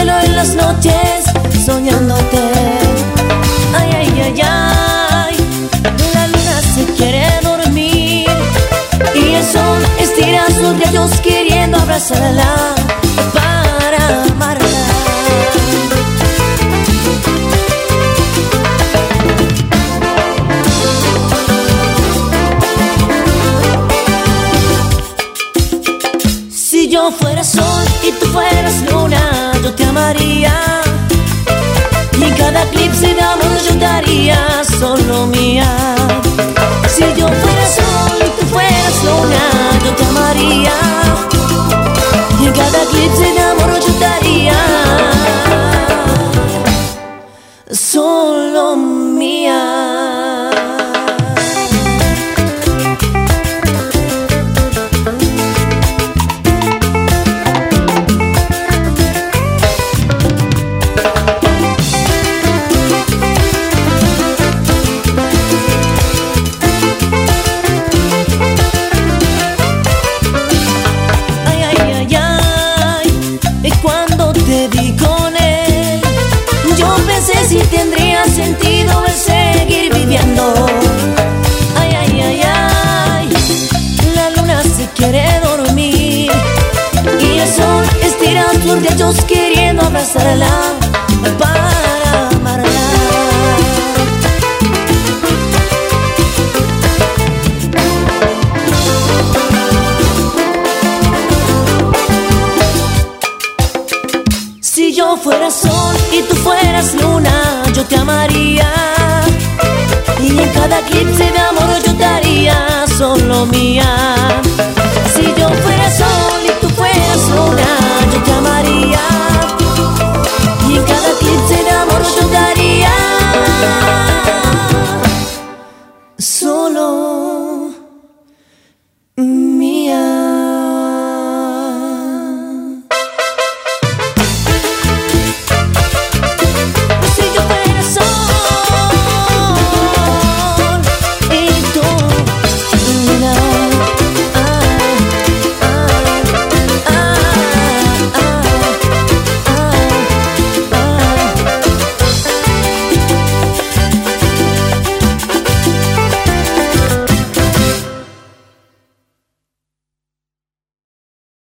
cielo en las noches soñándote. Ay, ay, ay, ay, la luna se quiere dormir y el sol estira sus rayos queriendo abrazarla para amarla. Si yo fuera sol y tú fueras luna, yo te amaría, y en cada eclipse de amor yo te haría solo mía. Si yo fuera sol y tú fueras luna, yo te amaría, y en cada eclipse de amor yo te haría solo mía. Si tendría sentido el seguir viviendo. Ay, ay, ay, ay, la luna se quiere dormir y el sol estira sus rayos queriendo abrazarla para amarla. Si yo fuera sol y tú fueras luna, yo te amaría, y en cada eclipse de amor yo te haría solo mía.